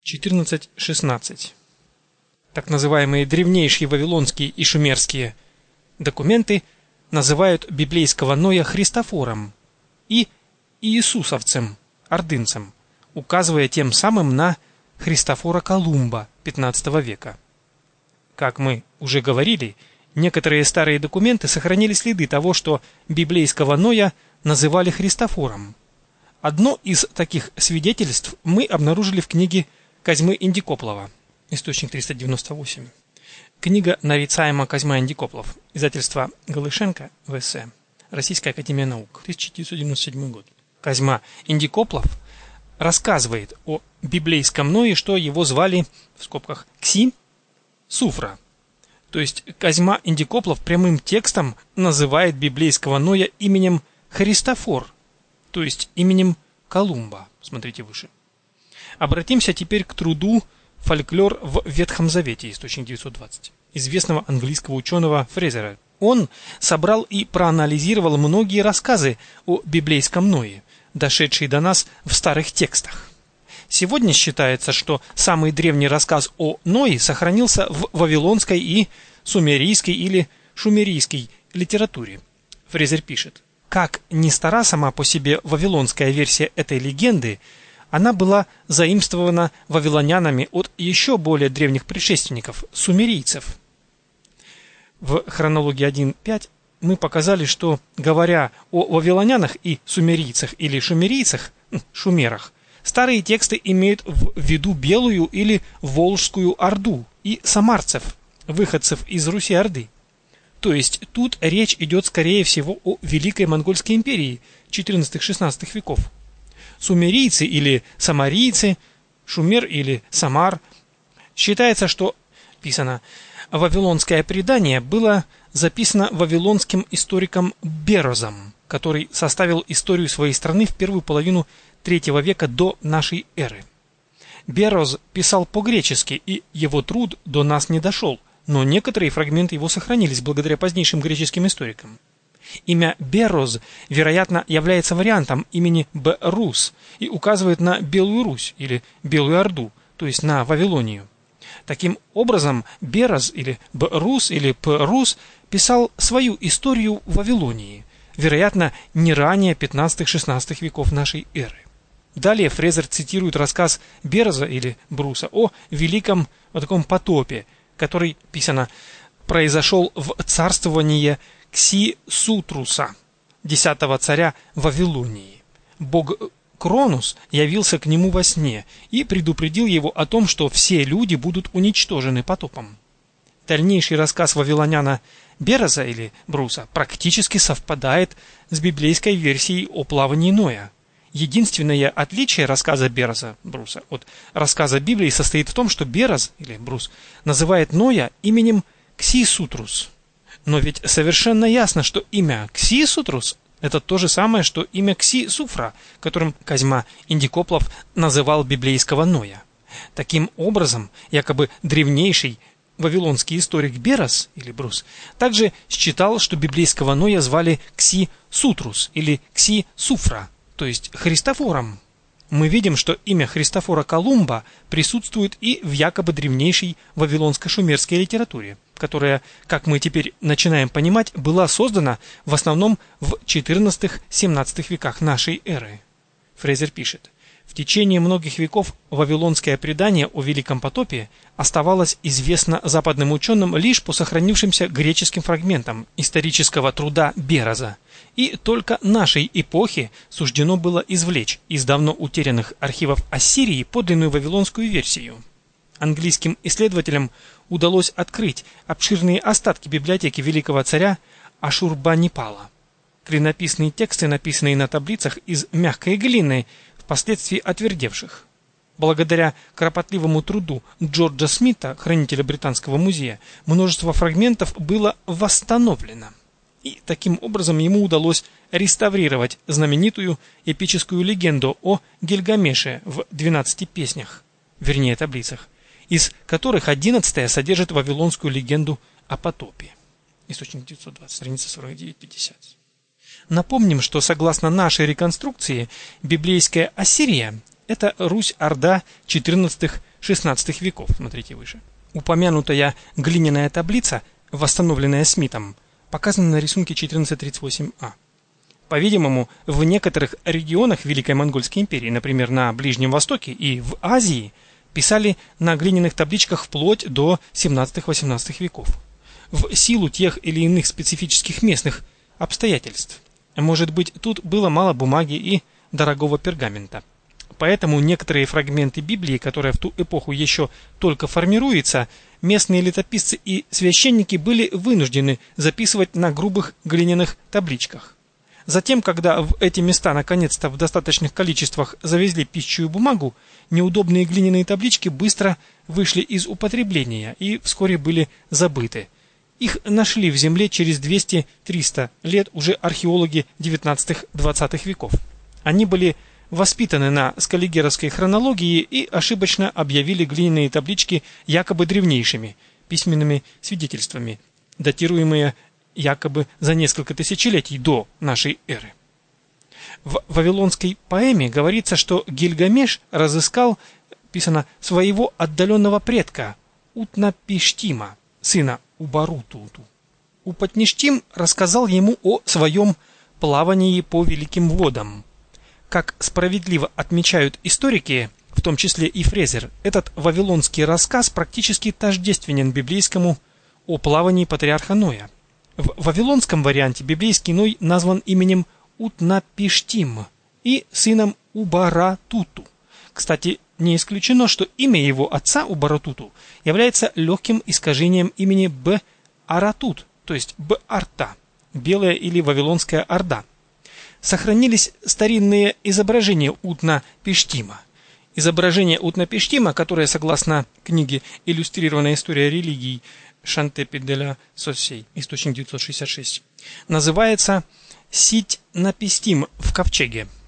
14.16. Так называемые древнейшие вавилонские и шумерские документы называют библейского Ноя Христофором и иисусовцем, ордынцем, указывая тем самым на Христофора Колумба XV века. Как мы уже говорили, некоторые старые документы сохранили следы того, что библейского Ноя называли Христофором. Одно из таких свидетельств мы обнаружили в книге Козьмы Индикоплова, источник 398. Книга нарицаема Козьма Индикоплов, издательство Голышенко, В.С., Российская академия наук, 1997 год. Козьма Индикоплов рассказывает о библейском Ное, что его звали, в скобках, Кси Суфра. То есть Козьма Индикоплов прямым текстом называет библейского Ноя именем Христофор, то есть именем Колумба. Смотрите выше. Обратимся теперь к труду «Фольклор в Ветхом Завете», источник 920, известного английского ученого Фрезера. Он собрал и проанализировал многие рассказы о библейском Ное, дошедшие до нас в старых текстах. Сегодня считается, что самый древний рассказ о Ное сохранился в вавилонской и сумерийской или шумерийской литературе. Фрезер пишет: как ни стара сама по себе вавилонская версия этой легенды, она была заимствована вавилонянами от еще более древних предшественников, сумерийцев. В хронологии 1.5 мы показали, что, говоря о вавилонянах и сумерийцах или шумерийцах, шумерах, старые тексты имеют в виду Белую или Волжскую Орду и самарцев, выходцев из Руси-Орды. То есть тут речь идет, скорее всего, о Великой Монгольской империи XIV-XVI веков. Сумерийцы или самарийцы, шумер или самар. Считается, что писано вавилонское предание было записано вавилонским историком Берозом, который составил историю своей страны в первую половину III века до нашей эры. Бероз писал по-гречески, и его труд до нас не дошел, но некоторые фрагменты его сохранились благодаря позднейшим греческим историкам. Имя Бероз, вероятно, является вариантом имени Берус и указывает на Белую Русь или Белую Орду, то есть на Вавилонию. Таким образом, Бероз или Берус или Перус писал свою историю в Вавилонии, вероятно, не ранее 15-16 веков нашей эры. Далее Фрезер цитирует рассказ Бероза или Бруса о великом таком потопе, который, писано, произошел в царствование Кси-Сутруса, 10-го царя Вавилонии. Бог Кронус явился к нему во сне и предупредил его о том, что все люди будут уничтожены потопом. Дальнейший рассказ вавилоняна Бероза или Бруса практически совпадает с библейской версией о плавании Ноя. Единственное отличие рассказа Бероза, Бруса, от рассказа Библии состоит в том, что Бероз или Брус называет Ноя именем Кси-Сутрус. Но ведь совершенно ясно, что имя Кси-Сутрус – это то же самое, что имя Кси-Суфра, которым Козьма Индикоплов называл библейского Ноя. Таким образом, якобы древнейший вавилонский историк Берос или Брус также считал, что библейского Ноя звали Кси-Сутрус или Кси-Суфра, то есть Христофором. Мы видим, что имя Христофора Колумба присутствует и в якобы древнейшей вавилонско-шумерской литературе, которая, как мы теперь начинаем понимать, была создана в основном в XIV-XVII веках нашей эры. Фрезер пишет: в течение многих веков вавилонское предание о Великом потопе оставалось известно западным ученым лишь по сохранившимся греческим фрагментам исторического труда Бероза, и только нашей эпохе суждено было извлечь из давно утерянных архивов Ассирии подлинную вавилонскую версию. Английским исследователям удалось открыть обширные остатки библиотеки великого царя Ашурбанипала. Клинописные тексты, написанные на таблицах из мягкой глины, впоследствии отвердевших. Благодаря кропотливому труду Джорджа Смита, хранителя Британского музея, множество фрагментов было восстановлено. И таким образом ему удалось реставрировать знаменитую эпическую легенду о Гильгамеше в 12 песнях, вернее таблицах, из которых 11-я содержит вавилонскую легенду о потопе. Источник 920, страница 49-50. Напомним, что согласно нашей реконструкции, библейская Ассирия Это Русь-Орда XIV-XVI веков, смотрите выше. Упомянутая глиняная таблица, восстановленная Смитом, показана на рисунке 1438А. По-видимому, в некоторых регионах Великой Монгольской империи, например, на Ближнем Востоке и в Азии, писали на глиняных табличках вплоть до 17-18 веков. В силу тех или иных специфических местных обстоятельств. Может быть, тут было мало бумаги и дорогого пергамента. Поэтому некоторые фрагменты Библии, которая в ту эпоху еще только формируется, местные летописцы и священники были вынуждены записывать на грубых глиняных табличках. Затем, когда в эти места наконец-то в достаточных количествах завезли пищу и бумагу, неудобные глиняные таблички быстро вышли из употребления и вскоре были забыты. Их нашли в земле через 200-300 лет уже археологи XIX-XX веков. Они были воспитаны на скаллигеровской хронологии и ошибочно объявили глиняные таблички якобы древнейшими письменными свидетельствами, датируемые якобы за несколько тысячелетий до нашей эры. В вавилонской поэме говорится, что Гильгамеш разыскал, писано, своего отдаленного предка Утнапиштима, сына Убарутуту. Упатништим рассказал ему о своем плавании по великим водам. Как справедливо отмечают историки, в том числе и Фрезер, этот вавилонский рассказ практически тождественен библейскому о плавании патриарха Ноя. В вавилонском варианте библейский Ной назван именем Утнапиштим и сыном Убаратуту. Кстати, не исключено, что имя его отца Убаратуту является легким искажением имени Б-Аратут, то есть Б-Арта, Белая или Вавилонская Орда. Сохранились старинные изображения Утнапиштима. Изображение Утнапиштима, которое, согласно книге «Иллюстрированная история религий» Шантепи де ла Сосей, источник 966, называется Сить-Напистим в ковчеге.